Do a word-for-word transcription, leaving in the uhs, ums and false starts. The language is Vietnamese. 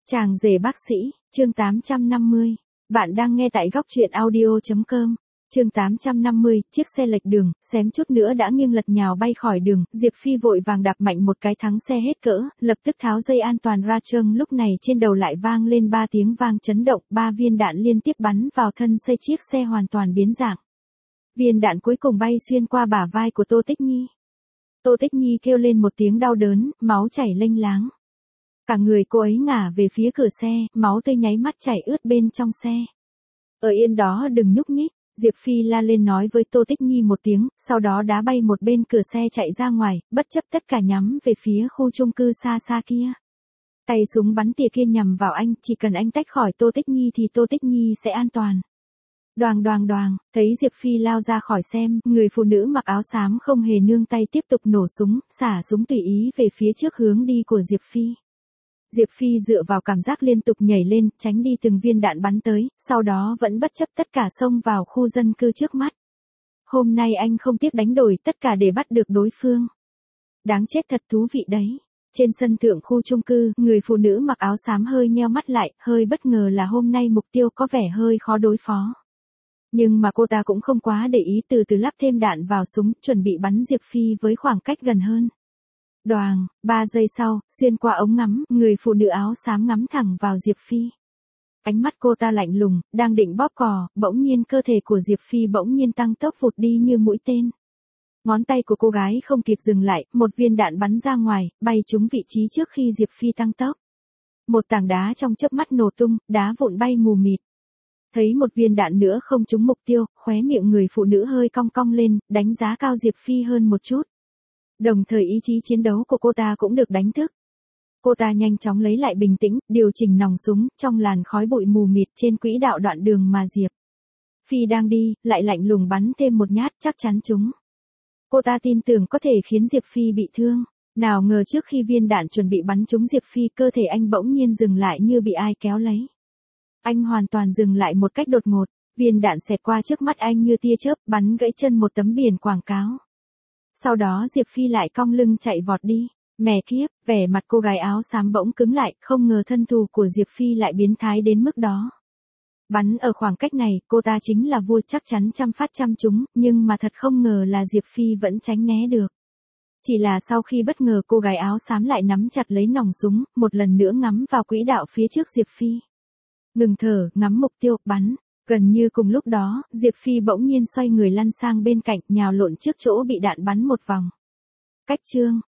Chàng rể bác sĩ, chương tám trăm năm mươi. Bạn đang nghe tại góc truyện audio chấm com. Chương tám trăm năm mươi, chiếc xe lệch đường, xém chút nữa đã nghiêng lật nhào bay khỏi đường, Diệp Phi vội vàng đạp mạnh một cái thắng xe hết cỡ, lập tức tháo dây an toàn ra trơn, lúc này trên đầu lại vang lên ba tiếng vang chấn động, ba viên đạn liên tiếp bắn vào thân xây, chiếc xe hoàn toàn biến dạng. Viên đạn cuối cùng bay xuyên qua bả vai của Tô Tích Nhi. Tô Tích Nhi kêu lên một tiếng đau đớn, máu chảy lênh láng. Cả người cô ấy ngả về phía cửa xe, máu tươi nháy mắt chảy ướt bên trong xe. Ở yên đó đừng nhúc nhích, Diệp Phi la lên nói với Tô Tích Nhi một tiếng, sau đó đá bay một bên cửa xe chạy ra ngoài, bất chấp tất cả nhắm về phía khu chung cư xa xa kia. Tay súng bắn tỉa kia nhằm vào anh, chỉ cần anh tách khỏi Tô Tích Nhi thì Tô Tích Nhi sẽ an toàn. Đoàng đoàng đoàng, thấy Diệp Phi lao ra khỏi xem, người phụ nữ mặc áo xám không hề nương tay tiếp tục nổ súng, xả súng tùy ý về phía trước hướng đi của Diệp Phi. Diệp Phi dựa vào cảm giác liên tục nhảy lên, tránh đi từng viên đạn bắn tới, sau đó vẫn bất chấp tất cả xông vào khu dân cư trước mắt. Hôm nay anh không tiếc đánh đổi tất cả để bắt được đối phương. Đáng chết thật thú vị đấy. Trên sân thượng khu chung cư, người phụ nữ mặc áo xám hơi nheo mắt lại, hơi bất ngờ là hôm nay mục tiêu có vẻ hơi khó đối phó. Nhưng mà cô ta cũng không quá để ý, từ từ lắp thêm đạn vào súng, chuẩn bị bắn Diệp Phi với khoảng cách gần hơn. Đoàng, ba giây sau, xuyên qua ống ngắm, người phụ nữ áo xám ngắm thẳng vào Diệp Phi. Ánh mắt cô ta lạnh lùng, đang định bóp cò, bỗng nhiên cơ thể của Diệp Phi bỗng nhiên tăng tốc vụt đi như mũi tên. Ngón tay của cô gái không kịp dừng lại, một viên đạn bắn ra ngoài, bay trúng vị trí trước khi Diệp Phi tăng tốc. Một tảng đá trong chớp mắt nổ tung, đá vụn bay mù mịt. Thấy một viên đạn nữa không trúng mục tiêu, khóe miệng người phụ nữ hơi cong cong lên, đánh giá cao Diệp Phi hơn một chút. Đồng thời ý chí chiến đấu của cô ta cũng được đánh thức. Cô ta nhanh chóng lấy lại bình tĩnh, điều chỉnh nòng súng, trong làn khói bụi mù mịt trên quỹ đạo đoạn đường mà Diệp Phi đang đi, lại lạnh lùng bắn thêm một nhát, chắc chắn trúng. Cô ta tin tưởng có thể khiến Diệp Phi bị thương. Nào ngờ trước khi viên đạn chuẩn bị bắn trúng Diệp Phi, cơ thể anh bỗng nhiên dừng lại như bị ai kéo lấy. Anh hoàn toàn dừng lại một cách đột ngột, viên đạn xẹt qua trước mắt anh như tia chớp, bắn gãy chân một tấm biển quảng cáo. Sau đó Diệp Phi lại cong lưng chạy vọt đi. Mẹ kiếp, vẻ mặt cô gái áo xám bỗng cứng lại, không ngờ thân thủ của Diệp Phi lại biến thái đến mức đó. Bắn ở khoảng cách này, cô ta chính là vua, chắc chắn trăm phát trăm trúng, nhưng mà thật không ngờ là Diệp Phi vẫn tránh né được. Chỉ là sau khi bất ngờ cô gái áo xám lại nắm chặt lấy nòng súng, một lần nữa ngắm vào quỹ đạo phía trước Diệp Phi. Ngừng thở, ngắm mục tiêu, bắn. Gần như cùng lúc đó, Diệp Phi bỗng nhiên xoay người lăn sang bên cạnh, nhào lộn trước chỗ bị đạn bắn một vòng. Cách chương,